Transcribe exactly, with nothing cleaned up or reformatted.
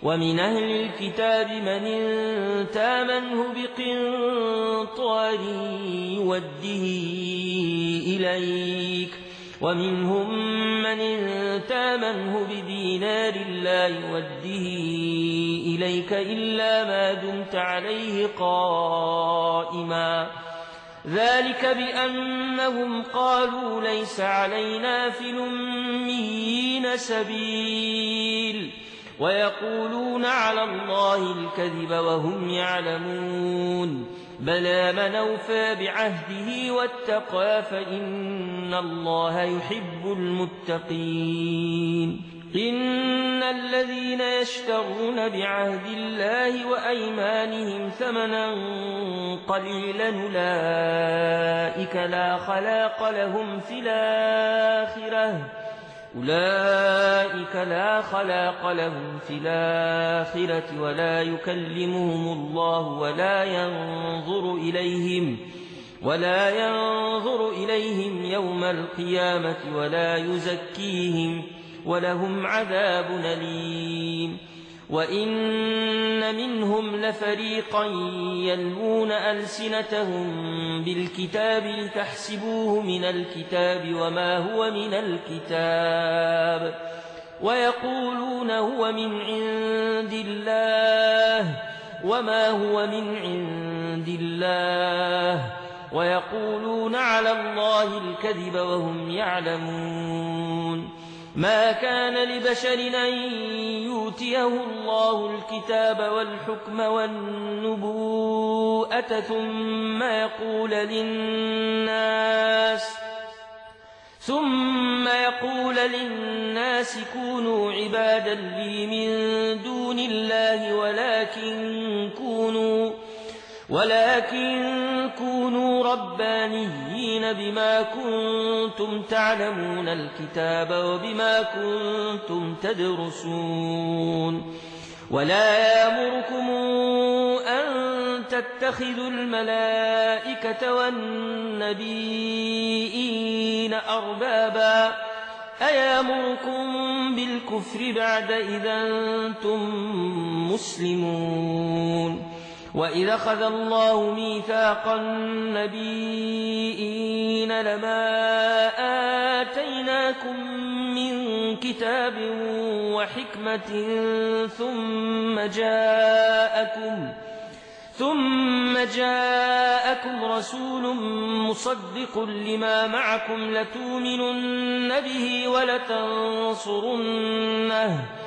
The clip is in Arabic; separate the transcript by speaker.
Speaker 1: ومن أهل الكتاب من تامنه بقنطار يوده إليك ومنهم من تامنه بدينار لا يوده إليك إلا ما دمت عليه قائما ذلك بأنهم قالوا ليس علينا في الأميين سبيل ويقولون على الله الكذب وهم يعلمون بلى من أوفى بعهده واتقى فإن الله يحب المتقين إن الذين يشترون بعهد الله وأيمانهم ثمنا قليلا أولئك لا خلاق لهم في الآخرة أولئك لا خلاق لهم في الآخرة ولا يكلمهم الله ولا ينظر إليهم ولا ينظر إليهم يوم القيامة ولا يزكيهم ولهم عذاب أليم وإن منهم لفريقا يلوون ألسنتهم بالكتاب لتحسبوه من الكتاب وما هو من الكتاب ويقولون هو من عند الله وما هو من عند الله ويقولون على الله الكذب وهم يعلمون ما كان لبشر أن يؤتيه الله الكتاب والحكم والنبوءة ثم يقول للناس ثم يقول للناس كونوا عبادا لي من دون الله ولكن كونوا ولكن كونوا ربانيين بما كنتم تعلمون الكتاب وبما كنتم تدرسون ولا يأمركم أن تتخذوا الملائكة والنبيين أربابا أيامركم بالكفر بعد إذا أنتم مسلمون وإذا أخذ الله ميثاق النبيين لما آتيناكم من كتاب وحكمة ثم جاءكم ثم جاءكم رسول مصدق لما معكم لتؤمنن به ولتنصرنه